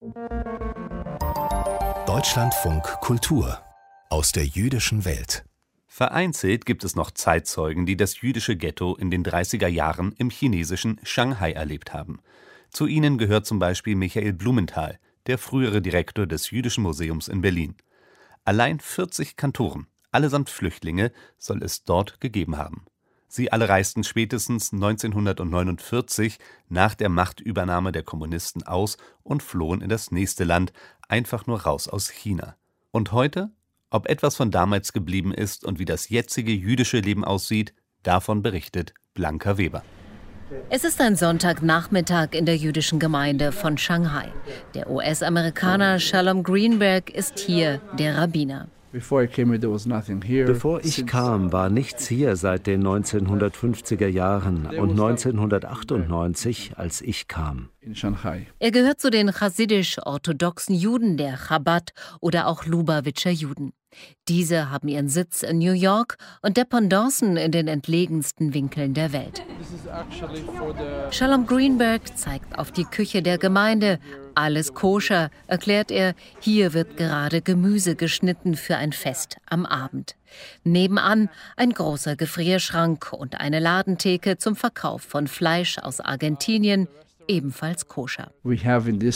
Deutschlandfunk Kultur aus der jüdischen Welt. Vereinzelt gibt es noch Zeitzeugen, die das jüdische Ghetto in den 30er Jahren im chinesischen Shanghai erlebt haben. Zu ihnen gehört zum Beispiel Michael Blumenthal, der frühere Direktor des Jüdischen Museums in Berlin. Allein 40 Kantoren, allesamt Flüchtlinge, soll es dort gegeben haben. Sie alle reisten spätestens 1949 nach der Machtübernahme der Kommunisten aus und flohen in das nächste Land, einfach nur raus aus China. Und heute? Ob etwas von damals geblieben ist und wie das jetzige jüdische Leben aussieht, davon berichtet Blanca Weber. Es ist ein Sonntagnachmittag in der jüdischen Gemeinde von Shanghai. Der US-Amerikaner Shalom Greenberg ist hier der Rabbiner. Bevor ich kam, war nichts hier seit den 1950er Jahren und 1998, als ich kam. Er gehört zu den chassidisch-orthodoxen Juden der Chabad oder auch Lubavitcher Juden. Diese haben ihren Sitz in New York und Dependancen in den entlegensten Winkeln der Welt. Shalom Greenberg zeigt auf die Küche der Gemeinde. Alles koscher, erklärt er. Hier wird gerade Gemüse geschnitten für ein Fest am Abend. Nebenan ein großer Gefrierschrank und eine Ladentheke zum Verkauf von Fleisch aus Argentinien, ebenfalls koscher. Wir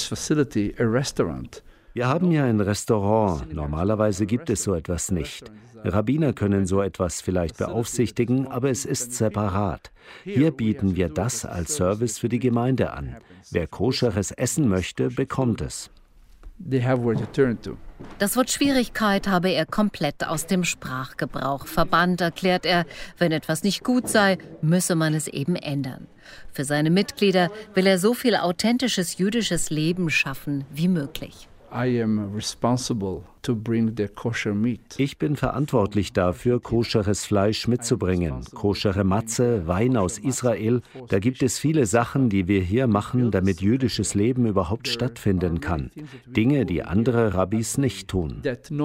haben hier ein Restaurant. Normalerweise gibt es so etwas nicht. Rabbiner können so etwas vielleicht beaufsichtigen, aber es ist separat. Hier bieten wir das als Service für die Gemeinde an. Wer koscheres essen möchte, bekommt es. Das Wort Schwierigkeit habe er komplett aus dem Sprachgebrauch verbannt, erklärt er. Wenn etwas nicht gut sei, müsse man es eben ändern. Für seine Mitglieder will er so viel authentisches jüdisches Leben schaffen wie möglich. Ich bin verantwortlich dafür, koscheres Fleisch mitzubringen, koschere Matze, Wein aus Israel. Da gibt es viele Sachen, die wir hier machen, damit jüdisches Leben überhaupt stattfinden kann. Dinge, die andere Rabbis nicht tun.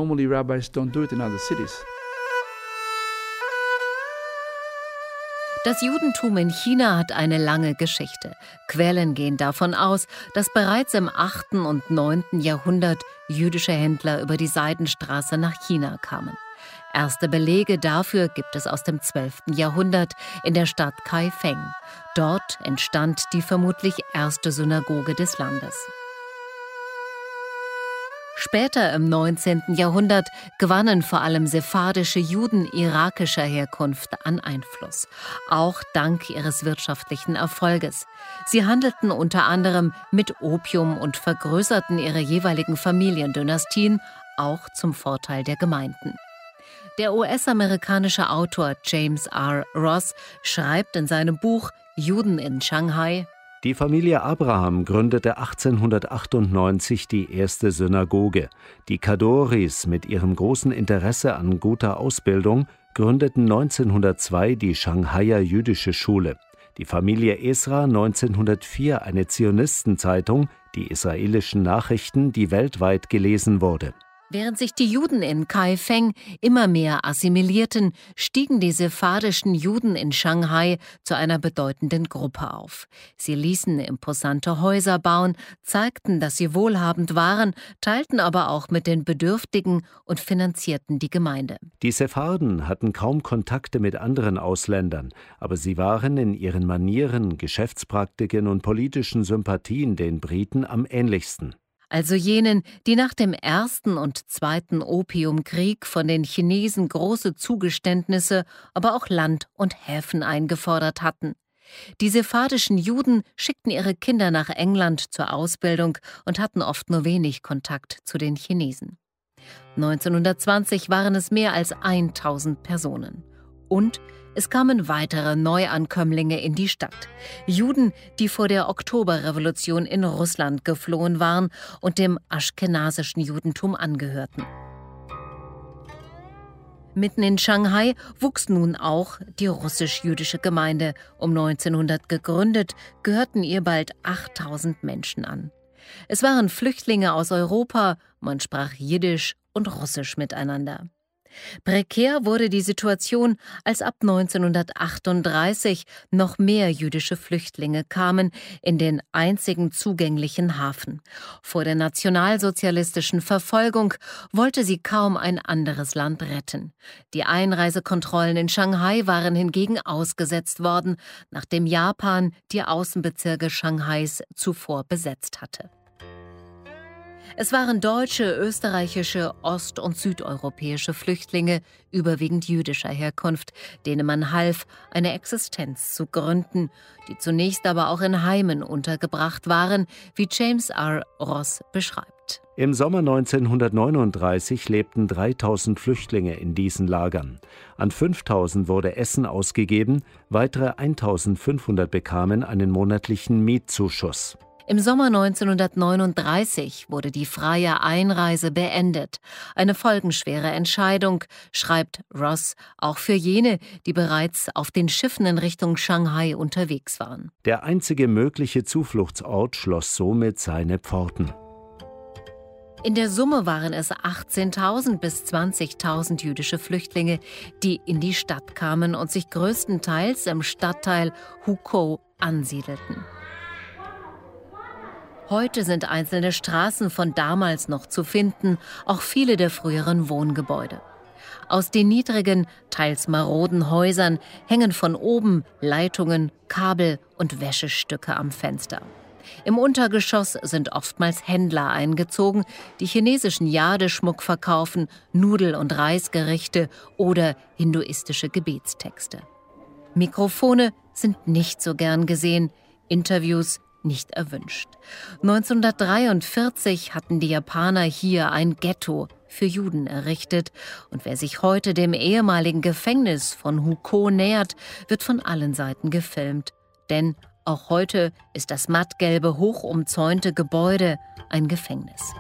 Das Judentum in China hat eine lange Geschichte. Quellen gehen davon aus, dass bereits im 8. und 9. Jahrhundert jüdische Händler über die Seidenstraße nach China kamen. Erste Belege dafür gibt es aus dem 12. Jahrhundert in der Stadt Kaifeng. Dort entstand die vermutlich erste Synagoge des Landes. Später im 19. Jahrhundert gewannen vor allem sephardische Juden irakischer Herkunft an Einfluss, auch dank ihres wirtschaftlichen Erfolges. Sie handelten unter anderem mit Opium und vergrößerten ihre jeweiligen Familiendynastien, auch zum Vorteil der Gemeinden. Der US-amerikanische Autor James R. Ross schreibt in seinem Buch Juden in Shanghai: Die Familie Abraham gründete 1898 die erste Synagoge. Die Kadoris mit ihrem großen Interesse an guter Ausbildung gründeten 1902 die Shanghaier Jüdische Schule. Die Familie Esra 1904 eine Zionistenzeitung, die israelischen Nachrichten, die weltweit gelesen wurde. Während sich die Juden in Kaifeng immer mehr assimilierten, stiegen die sephardischen Juden in Shanghai zu einer bedeutenden Gruppe auf. Sie ließen imposante Häuser bauen, zeigten, dass sie wohlhabend waren, teilten aber auch mit den Bedürftigen und finanzierten die Gemeinde. Die Sepharden hatten kaum Kontakte mit anderen Ausländern, aber sie waren in ihren Manieren, Geschäftspraktiken und politischen Sympathien den Briten am ähnlichsten. Also jenen, die nach dem Ersten und Zweiten Opiumkrieg von den Chinesen große Zugeständnisse, aber auch Land und Häfen eingefordert hatten. Die sephardischen Juden schickten ihre Kinder nach England zur Ausbildung und hatten oft nur wenig Kontakt zu den Chinesen. 1920 waren es mehr als 1000 Personen. Und es kamen weitere Neuankömmlinge in die Stadt. Juden, die vor der Oktoberrevolution in Russland geflohen waren und dem aschkenasischen Judentum angehörten. Mitten in Shanghai wuchs nun auch die russisch-jüdische Gemeinde. Um 1900 gegründet, gehörten ihr bald 8000 Menschen an. Es waren Flüchtlinge aus Europa, man sprach Jiddisch und Russisch miteinander. Prekär wurde die Situation, als ab 1938 noch mehr jüdische Flüchtlinge kamen in den einzigen zugänglichen Hafen. Vor der nationalsozialistischen Verfolgung wollte sie kaum ein anderes Land retten. Die Einreisekontrollen in Shanghai waren hingegen ausgesetzt worden, nachdem Japan die Außenbezirke Shanghais zuvor besetzt hatte. Es waren deutsche, österreichische, ost- und südeuropäische Flüchtlinge, überwiegend jüdischer Herkunft, denen man half, eine Existenz zu gründen, die zunächst aber auch in Heimen untergebracht waren, wie James R. Ross beschreibt. Im Sommer 1939 lebten 3000 Flüchtlinge in diesen Lagern. An 5000 wurde Essen ausgegeben, weitere 1500 bekamen einen monatlichen Mietzuschuss. Im Sommer 1939 wurde die freie Einreise beendet. Eine folgenschwere Entscheidung, schreibt Ross, auch für jene, die bereits auf den Schiffen in Richtung Shanghai unterwegs waren. Der einzige mögliche Zufluchtsort schloss somit seine Pforten. In der Summe waren es 18.000 bis 20.000 jüdische Flüchtlinge, die in die Stadt kamen und sich größtenteils im Stadtteil Hukou ansiedelten. Heute sind einzelne Straßen von damals noch zu finden, auch viele der früheren Wohngebäude. Aus den niedrigen, teils maroden Häusern hängen von oben Leitungen, Kabel und Wäschestücke am Fenster. Im Untergeschoss sind oftmals Händler eingezogen, die chinesischen Jadeschmuck verkaufen, Nudel- und Reisgerichte oder hinduistische Gebetstexte. Mikrofone sind nicht so gern gesehen, Interviews nicht erwünscht. 1943 hatten die Japaner hier ein Ghetto für Juden errichtet. Und wer sich heute dem ehemaligen Gefängnis von Hukou nähert, wird von allen Seiten gefilmt. Denn auch heute ist das mattgelbe, hochumzäunte Gebäude ein Gefängnis.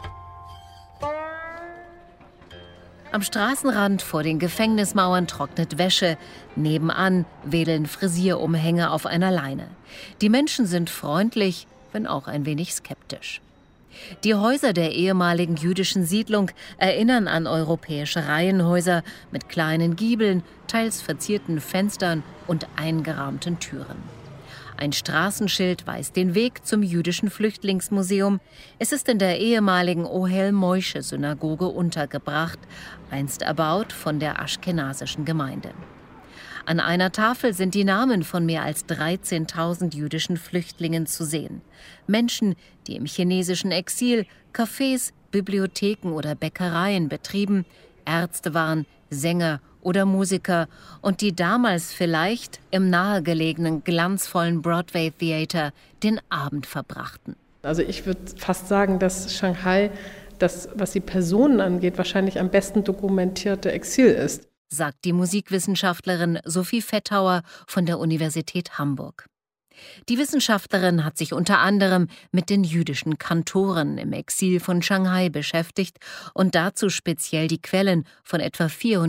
Am Straßenrand vor den Gefängnismauern trocknet Wäsche. Nebenan wedeln Frisierumhänge auf einer Leine. Die Menschen sind freundlich, wenn auch ein wenig skeptisch. Die Häuser der ehemaligen jüdischen Siedlung erinnern an europäische Reihenhäuser mit kleinen Giebeln, teils verzierten Fenstern und eingerahmten Türen. Ein Straßenschild weist den Weg zum jüdischen Flüchtlingsmuseum. Es ist in der ehemaligen Ohel-Moishe-Synagoge untergebracht, einst erbaut von der aschkenasischen Gemeinde. An einer Tafel sind die Namen von mehr als 13.000 jüdischen Flüchtlingen zu sehen. Menschen, die im chinesischen Exil Cafés, Bibliotheken oder Bäckereien betrieben, Ärzte waren, Sänger oder Musiker und die damals vielleicht im nahegelegenen glanzvollen Broadway Theater den Abend verbrachten. Also ich würde fast sagen, dass Shanghai, das, was die Personen angeht, wahrscheinlich am besten dokumentierte Exil ist, sagt die Musikwissenschaftlerin Sophie Fettauer von der Universität Hamburg. Die Wissenschaftlerin hat sich unter anderem mit den jüdischen Kantoren im Exil von Shanghai beschäftigt und dazu speziell die Quellen von etwa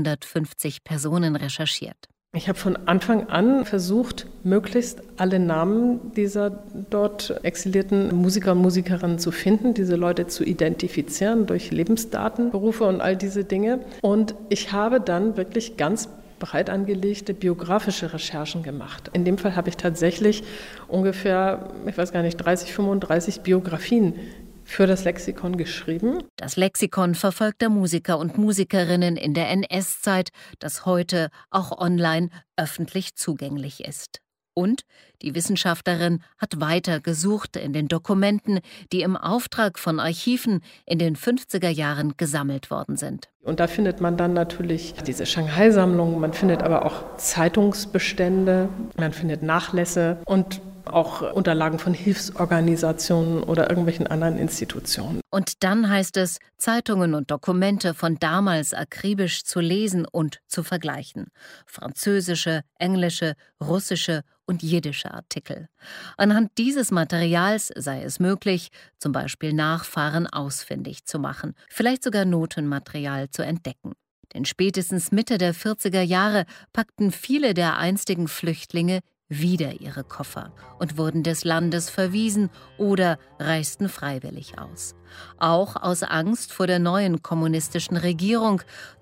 450 Personen recherchiert. Ich habe von Anfang an versucht, möglichst alle Namen dieser dort exilierten Musiker und Musikerinnen zu finden, diese Leute zu identifizieren durch Lebensdaten, Berufe und all diese Dinge. Und ich habe dann wirklich ganz breit angelegte biografische Recherchen gemacht. In dem Fall habe ich tatsächlich ungefähr, 30, 35 Biografien für das Lexikon geschrieben. Das Lexikon verfolgter Musiker und Musikerinnen in der NS-Zeit, das heute auch online öffentlich zugänglich ist. Und die Wissenschaftlerin hat weiter gesucht in den Dokumenten, die im Auftrag von Archiven in den 50er Jahren gesammelt worden sind. Und da findet man dann natürlich diese Shanghai-Sammlung, man findet aber auch Zeitungsbestände, man findet Nachlässe und auch Unterlagen von Hilfsorganisationen oder irgendwelchen anderen Institutionen. Und dann heißt es, Zeitungen und Dokumente von damals akribisch zu lesen und zu vergleichen. Französische, englische, russische und jiddische Artikel. Anhand dieses Materials sei es möglich, zum Beispiel Nachfahren ausfindig zu machen, vielleicht sogar Notenmaterial zu entdecken. Denn spätestens Mitte der 40er Jahre packten viele der einstigen Flüchtlinge wieder ihre Koffer und wurden des Landes verwiesen oder reisten freiwillig aus. Auch aus Angst vor der neuen kommunistischen Regierung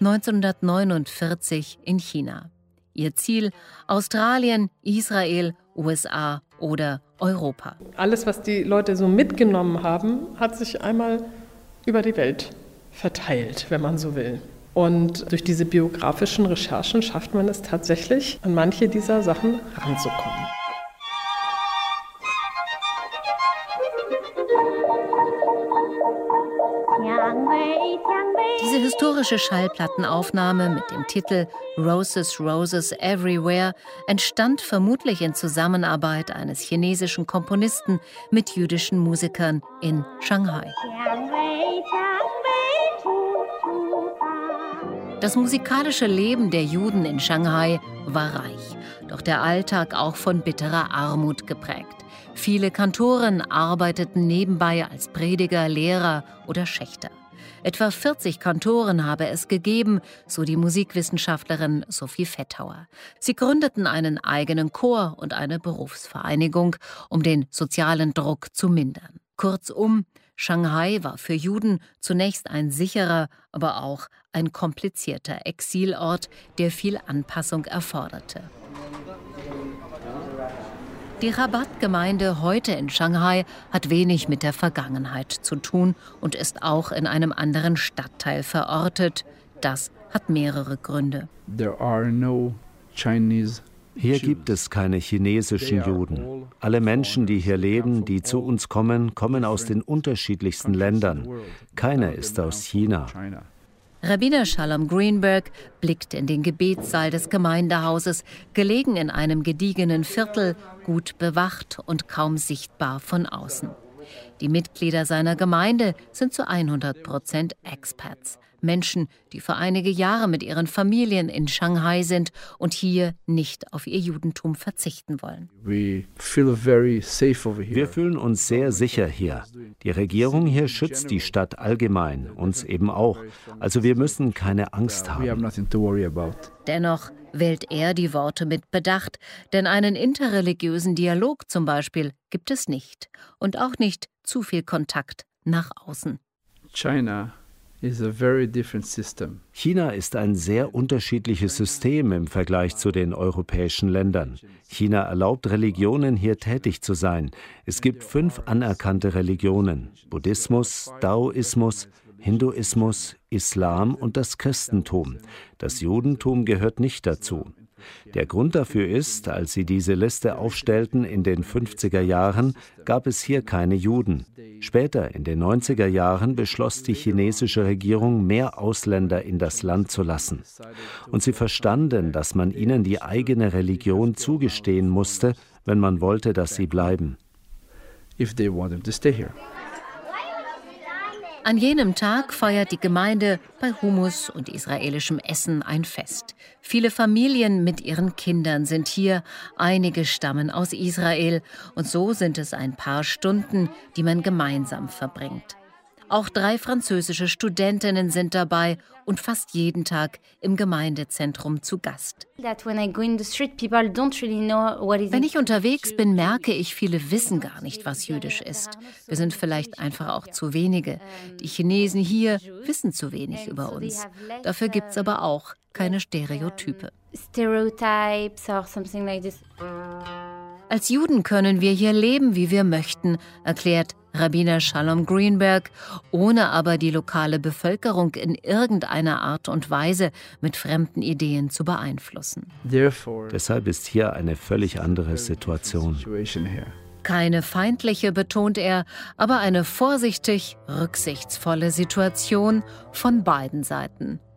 1949 in China. Ihr Ziel: Australien, Israel, USA oder Europa. Alles, was die Leute so mitgenommen haben, hat sich einmal über die Welt verteilt, wenn man so will. Und durch diese biografischen Recherchen schafft man es tatsächlich, an manche dieser Sachen ranzukommen. Diese historische Schallplattenaufnahme mit dem Titel Roses, Roses Everywhere entstand vermutlich in Zusammenarbeit eines chinesischen Komponisten mit jüdischen Musikern in Shanghai. Das musikalische Leben der Juden in Shanghai war reich, doch der Alltag auch von bitterer Armut geprägt. Viele Kantoren arbeiteten nebenbei als Prediger, Lehrer oder Schächter. Etwa 40 Kantoren habe es gegeben, so die Musikwissenschaftlerin Sophie Fettauer. Sie gründeten einen eigenen Chor und eine Berufsvereinigung, um den sozialen Druck zu mindern. Kurzum, Shanghai war für Juden zunächst ein sicherer, aber auch ein komplizierter Exilort, der viel Anpassung erforderte. Die Rabat-Gemeinde heute in Shanghai hat wenig mit der Vergangenheit zu tun und ist auch in einem anderen Stadtteil verortet. Das hat mehrere Gründe. Hier gibt es keine chinesischen Juden. Alle Menschen, die hier leben, die zu uns kommen, kommen aus den unterschiedlichsten Ländern. Keiner ist aus China. Rabbiner Shalom Greenberg blickt in den Gebetssaal des Gemeindehauses, gelegen in einem gediegenen Viertel, gut bewacht und kaum sichtbar von außen. Die Mitglieder seiner Gemeinde sind zu 100% Expats. Menschen, die für einige Jahre mit ihren Familien in Shanghai sind und hier nicht auf ihr Judentum verzichten wollen. Wir fühlen uns sehr sicher hier. Die Regierung hier schützt die Stadt allgemein, uns eben auch. Also wir müssen keine Angst haben. Dennoch wählt er die Worte mit Bedacht, denn einen interreligiösen Dialog zum Beispiel gibt es nicht und auch nicht zu viel Kontakt nach außen. China ist ein sehr unterschiedliches System im Vergleich zu den europäischen Ländern. China erlaubt Religionen, hier tätig zu sein. Es gibt 5 anerkannte Religionen: Buddhismus, Daoismus, Hinduismus, Islam und das Christentum. Das Judentum gehört nicht dazu. Der Grund dafür ist, als sie diese Liste aufstellten in den 50er Jahren, gab es hier keine Juden. Später, in den 90er Jahren, beschloss die chinesische Regierung, mehr Ausländer in das Land zu lassen. Und sie verstanden, dass man ihnen die eigene Religion zugestehen musste, wenn man wollte, dass sie bleiben. An jenem Tag feiert die Gemeinde bei Hummus und israelischem Essen ein Fest. Viele Familien mit ihren Kindern sind hier, einige stammen aus Israel und so sind es ein paar Stunden, die man gemeinsam verbringt. Auch 3 französische Studentinnen sind dabei und fast jeden Tag im Gemeindezentrum zu Gast. Wenn ich unterwegs bin, merke ich, viele wissen gar nicht, was jüdisch ist. Wir sind vielleicht einfach auch zu wenige. Die Chinesen hier wissen zu wenig über uns. Dafür gibt es aber auch keine Stereotype. Als Juden können wir hier leben, wie wir möchten, erklärt Rabbiner Shalom Greenberg, ohne aber die lokale Bevölkerung in irgendeiner Art und Weise mit fremden Ideen zu beeinflussen. Deshalb ist hier eine völlig andere Situation. Keine feindliche, betont er, aber eine vorsichtig rücksichtsvolle Situation von beiden Seiten.